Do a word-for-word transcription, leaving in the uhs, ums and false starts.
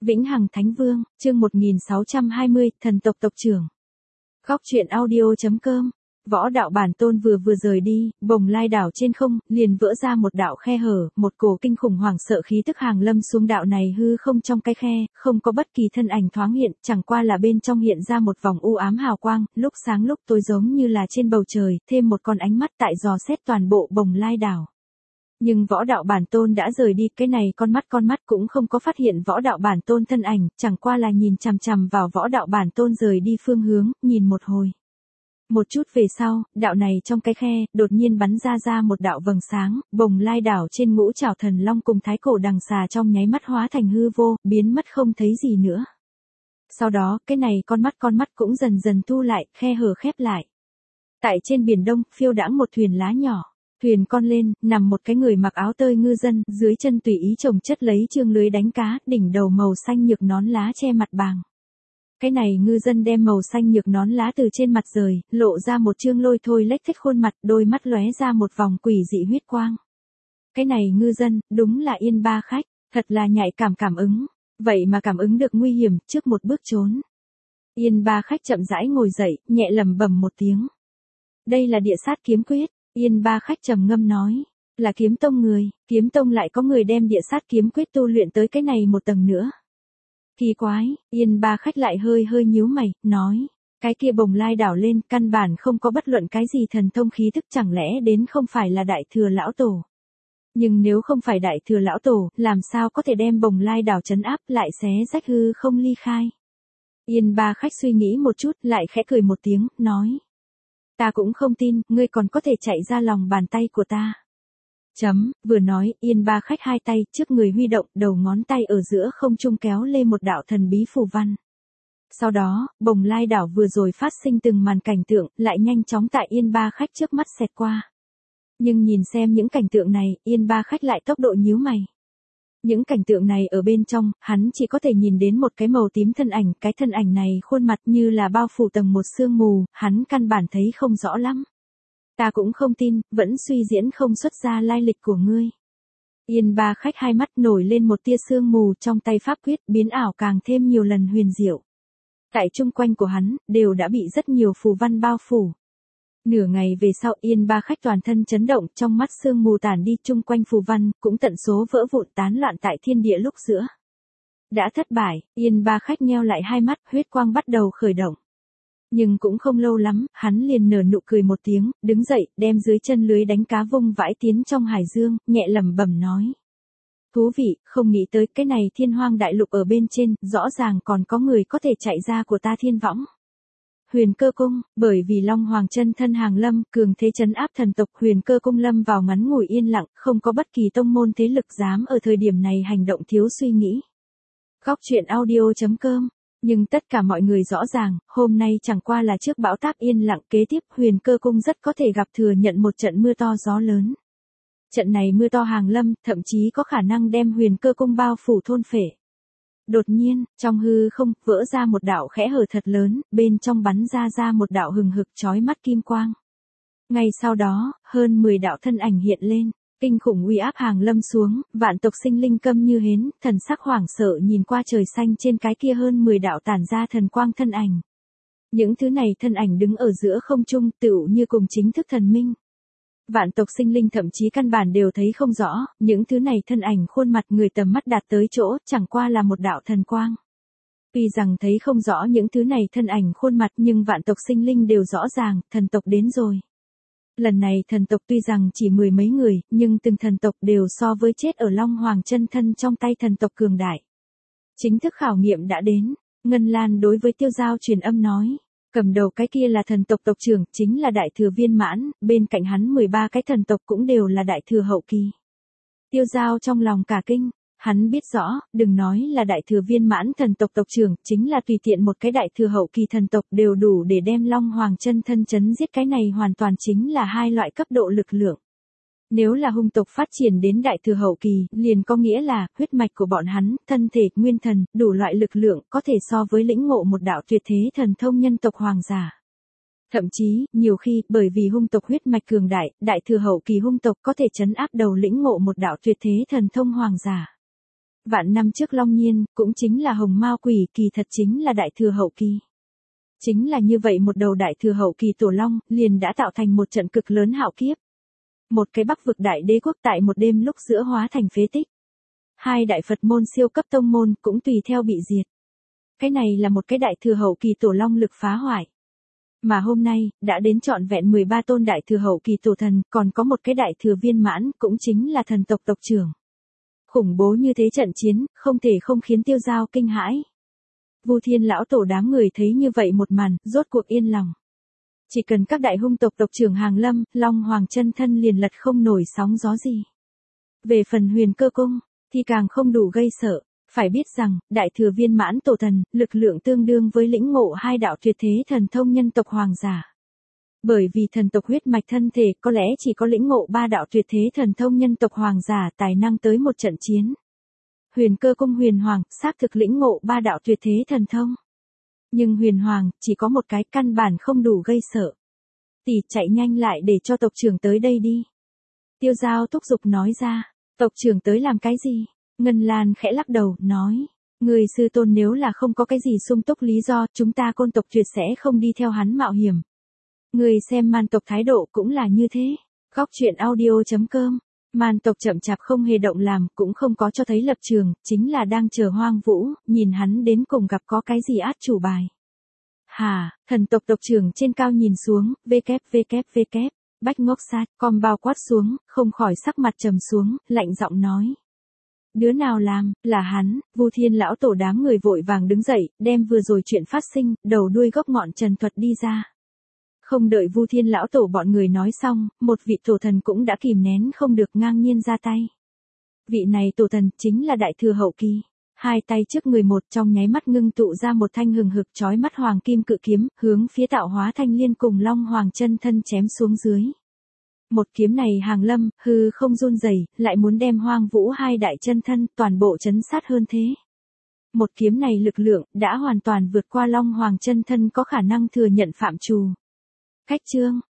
Vĩnh Hằng Thánh Vương, chương một nghìn sáu trăm hai mươi, thần tộc tộc trưởng. Góc truyện audio chấm com. Võ đạo bản tôn vừa vừa rời đi, bồng lai đảo trên không, liền vỡ ra một đạo khe hở, một cổ kinh khủng hoảng sợ khí tức hàng lâm xuống đạo này hư không trong cái khe, không có bất kỳ thân ảnh thoáng hiện, chẳng qua là bên trong hiện ra một vòng u ám hào quang, lúc sáng lúc tối giống như là trên bầu trời, thêm một con ánh mắt tại dò xét toàn bộ bồng lai đảo. Nhưng võ đạo bản tôn đã rời đi, cái này con mắt con mắt cũng không có phát hiện võ đạo bản tôn thân ảnh, chẳng qua là nhìn chằm chằm vào võ đạo bản tôn rời đi phương hướng, nhìn một hồi. Một chút về sau, đạo này trong cái khe, đột nhiên bắn ra ra một đạo vầng sáng, bồng lai đảo trên ngũ trảo thần long cùng thái cổ đằng xà trong nháy mắt hóa thành hư vô, biến mất không thấy gì nữa. Sau đó, cái này con mắt con mắt cũng dần dần thu lại, khe hở khép lại. Tại trên biển đông, phiêu đãng một thuyền lá nhỏ. Thuyền con lên, nằm một cái người mặc áo tơi ngư dân, dưới chân tùy ý chồng chất lấy chương lưới đánh cá, đỉnh đầu màu xanh nhược nón lá che mặt bàng. Cái này ngư dân đem màu xanh nhược nón lá từ trên mặt rời, lộ ra một chương lôi thôi lếch thếch khuôn mặt, đôi mắt lóe ra một vòng quỷ dị huyết quang. Cái này ngư dân, đúng là Yên Ba Khách, thật là nhạy cảm cảm ứng, vậy mà cảm ứng được nguy hiểm, trước một bước trốn. Yên Ba Khách chậm rãi ngồi dậy, nhẹ lẩm bẩm một tiếng. Đây là địa sát kiếm quyết. Yên Ba Khách trầm ngâm nói, là kiếm tông người, kiếm tông lại có người đem địa sát kiếm quyết tu luyện tới cái này một tầng nữa. Kỳ quái, Yên Ba Khách lại hơi hơi nhíu mày, nói, cái kia bồng lai đảo lên, căn bản không có bất luận cái gì thần thông khí thức, chẳng lẽ đến không phải là đại thừa lão tổ. Nhưng nếu không phải đại thừa lão tổ, làm sao có thể đem bồng lai đảo trấn áp lại xé rách hư không ly khai. Yên Ba Khách suy nghĩ một chút, lại khẽ cười một tiếng, nói. Ta cũng không tin, ngươi còn có thể chạy ra lòng bàn tay của ta. Chấm, vừa nói, Yên Ba Khách hai tay trước người huy động, đầu ngón tay ở giữa không trung kéo lên một đạo thần bí phù văn. Sau đó, bồng lai đảo vừa rồi phát sinh từng màn cảnh tượng, lại nhanh chóng tại Yên Ba Khách trước mắt xẹt qua. Nhưng nhìn xem những cảnh tượng này, Yên Ba Khách lại tốc độ nhíu mày. Những cảnh tượng này ở bên trong, hắn chỉ có thể nhìn đến một cái màu tím thân ảnh, cái thân ảnh này khuôn mặt như là bao phủ tầng một sương mù, hắn căn bản thấy không rõ lắm. Ta cũng không tin, vẫn suy diễn không xuất ra lai lịch của ngươi. Yên Ba Khách hai mắt nổi lên một tia sương mù trong tay pháp quyết, biến ảo càng thêm nhiều lần huyền diệu. Tại chung quanh của hắn, đều đã bị rất nhiều phù văn bao phủ. Nửa ngày về sau, Yên Ba Khách toàn thân chấn động, trong mắt sương mù tản đi, chung quanh phù văn cũng tận số vỡ vụn tán loạn tại thiên địa lúc giữa. Đã thất bại, Yên Ba Khách nheo lại hai mắt, huyết quang bắt đầu khởi động. Nhưng cũng không lâu lắm, hắn liền nở nụ cười một tiếng, đứng dậy, đem dưới chân lưới đánh cá vung vãi tiến trong hải dương, nhẹ lẩm bẩm nói. Thú vị, không nghĩ tới cái này thiên hoang đại lục ở bên trên, rõ ràng còn có người có thể chạy ra của ta thiên võng. Huyền Cơ Cung, bởi vì Long Hoàng chân thân hàng lâm, cường thế trấn áp thần tộc, Huyền Cơ Cung lâm vào ngắn ngủi yên lặng, không có bất kỳ tông môn thế lực dám ở thời điểm này hành động thiếu suy nghĩ. Góc truyện audio chấm com. Nhưng tất cả mọi người rõ ràng, hôm nay chẳng qua là trước bão táp yên lặng, kế tiếp Huyền Cơ Cung rất có thể gặp thừa nhận một trận mưa to gió lớn. Trận này mưa to hàng lâm, thậm chí có khả năng đem Huyền Cơ Cung bao phủ thôn phệ. Đột nhiên, trong hư không, vỡ ra một đạo khẽ hở thật lớn, bên trong bắn ra ra một đạo hừng hực chói mắt kim quang. Ngay sau đó, hơn mười đạo thân ảnh hiện lên, kinh khủng uy áp hàng lâm xuống, vạn tộc sinh linh câm như hến, thần sắc hoảng sợ nhìn qua trời xanh trên cái kia hơn mười đạo tản ra thần quang thân ảnh. Những thứ này thân ảnh đứng ở giữa không trung, tựu như cùng chính thức thần minh. Vạn tộc sinh linh thậm chí căn bản đều thấy không rõ, những thứ này thân ảnh khuôn mặt người tầm mắt đạt tới chỗ, chẳng qua là một đạo thần quang. Tuy rằng thấy không rõ những thứ này thân ảnh khuôn mặt nhưng vạn tộc sinh linh đều rõ ràng, thần tộc đến rồi. Lần này thần tộc tuy rằng chỉ mười mấy người, nhưng từng thần tộc đều so với chết ở Long Hoàng chân thân trong tay thần tộc cường đại. Chính thức khảo nghiệm đã đến, Ngân Lan đối với Tiêu Giao truyền âm nói. Cầm đầu cái kia là thần tộc tộc trưởng, chính là đại thừa viên mãn, bên cạnh hắn mười ba cái thần tộc cũng đều là đại thừa hậu kỳ. Tiêu Giao trong lòng cả kinh, hắn biết rõ, đừng nói là đại thừa viên mãn thần tộc tộc trưởng, chính là tùy tiện một cái đại thừa hậu kỳ thần tộc đều đủ để đem Long Hoàng chân thân chấn giết, cái này hoàn toàn chính là hai loại cấp độ lực lượng. Nếu là hung tộc phát triển đến đại thừa hậu kỳ, liền có nghĩa là, huyết mạch của bọn hắn, thân thể, nguyên thần, đủ loại lực lượng, có thể so với lĩnh ngộ một đạo tuyệt thế thần thông nhân tộc hoàng giả. Thậm chí, nhiều khi, bởi vì hung tộc huyết mạch cường đại, đại thừa hậu kỳ hung tộc có thể trấn áp đầu lĩnh ngộ một đạo tuyệt thế thần thông hoàng giả. Vạn năm trước Long Nhiên, cũng chính là Hồng Mao Quỷ kỳ thật chính là đại thừa hậu kỳ. Chính là như vậy một đầu đại thừa hậu kỳ tổ long, liền đã tạo thành một trận cực lớn hạo kiếp. Một cái Bắc vực đại đế quốc tại một đêm lúc giữa hóa thành phế tích. Hai đại Phật môn siêu cấp tông môn cũng tùy theo bị diệt. Cái này là một cái đại thừa hậu kỳ tổ long lực phá hoại. Mà hôm nay, đã đến trọn vẹn mười ba tôn đại thừa hậu kỳ tổ thần, còn có một cái đại thừa viên mãn, cũng chính là thần tộc tộc trưởng. Khủng bố như thế trận chiến, không thể không khiến Tiêu Giao kinh hãi. Vu Thiên lão tổ đám người thấy như vậy một màn, rốt cuộc yên lòng. Chỉ cần các đại hung tộc tộc trưởng hàng lâm, Long Hoàng chân thân liền lật không nổi sóng gió gì. Về phần Huyền Cơ Cung, thì càng không đủ gây sợ. Phải biết rằng, đại thừa viên mãn tổ thần, lực lượng tương đương với lĩnh ngộ hai đạo tuyệt thế thần thông nhân tộc hoàng giả. Bởi vì thần tộc huyết mạch thân thể có lẽ chỉ có lĩnh ngộ ba đạo tuyệt thế thần thông nhân tộc hoàng giả tài năng tới một trận chiến. Huyền Cơ Cung Huyền Hoàng, xác thực lĩnh ngộ ba đạo tuyệt thế thần thông. Nhưng Huyền Hoàng, chỉ có một cái căn bản không đủ gây sợ. Tỷ chạy nhanh lại để cho tộc trưởng tới đây đi. Tiêu Giao thúc giục nói ra, tộc trưởng tới làm cái gì? Ngân Lan khẽ lắc đầu, nói, người sư tôn nếu là không có cái gì sung túc lý do, chúng ta côn tộc tuyệt sẽ không đi theo hắn mạo hiểm. Người xem Man tộc thái độ cũng là như thế. Góc truyện audio chấm com. Man tộc chậm chạp không hề động làm, cũng không có cho thấy lập trường, chính là đang chờ Hoang Vũ, nhìn hắn đến cùng gặp có cái gì át chủ bài. Hà, thần tộc tộc trưởng trên cao nhìn xuống, www, Bách Ngốc Sát, com bao quát xuống, không khỏi sắc mặt trầm xuống, lạnh giọng nói. Đứa nào làm, là hắn. Vu Thiên lão tổ đám người vội vàng đứng dậy, đem vừa rồi chuyện phát sinh, đầu đuôi gốc ngọn trần thuật đi ra. Không đợi Vu Thiên lão tổ bọn người nói xong, một vị tổ thần cũng đã kìm nén không được ngang nhiên ra tay. Vị này tổ thần chính là đại thừa hậu kỳ. Hai tay trước người một trong nháy mắt ngưng tụ ra một thanh hừng hực chói mắt hoàng kim cự kiếm, hướng phía Tạo Hóa Thanh Liên cùng Long Hoàng chân thân chém xuống dưới. Một kiếm này hàng lâm, hư không run rẩy, lại muốn đem Hoang Vũ hai đại chân thân toàn bộ chấn sát hơn thế. Một kiếm này lực lượng đã hoàn toàn vượt qua Long Hoàng chân thân có khả năng thừa nhận phạm trù. Cách chương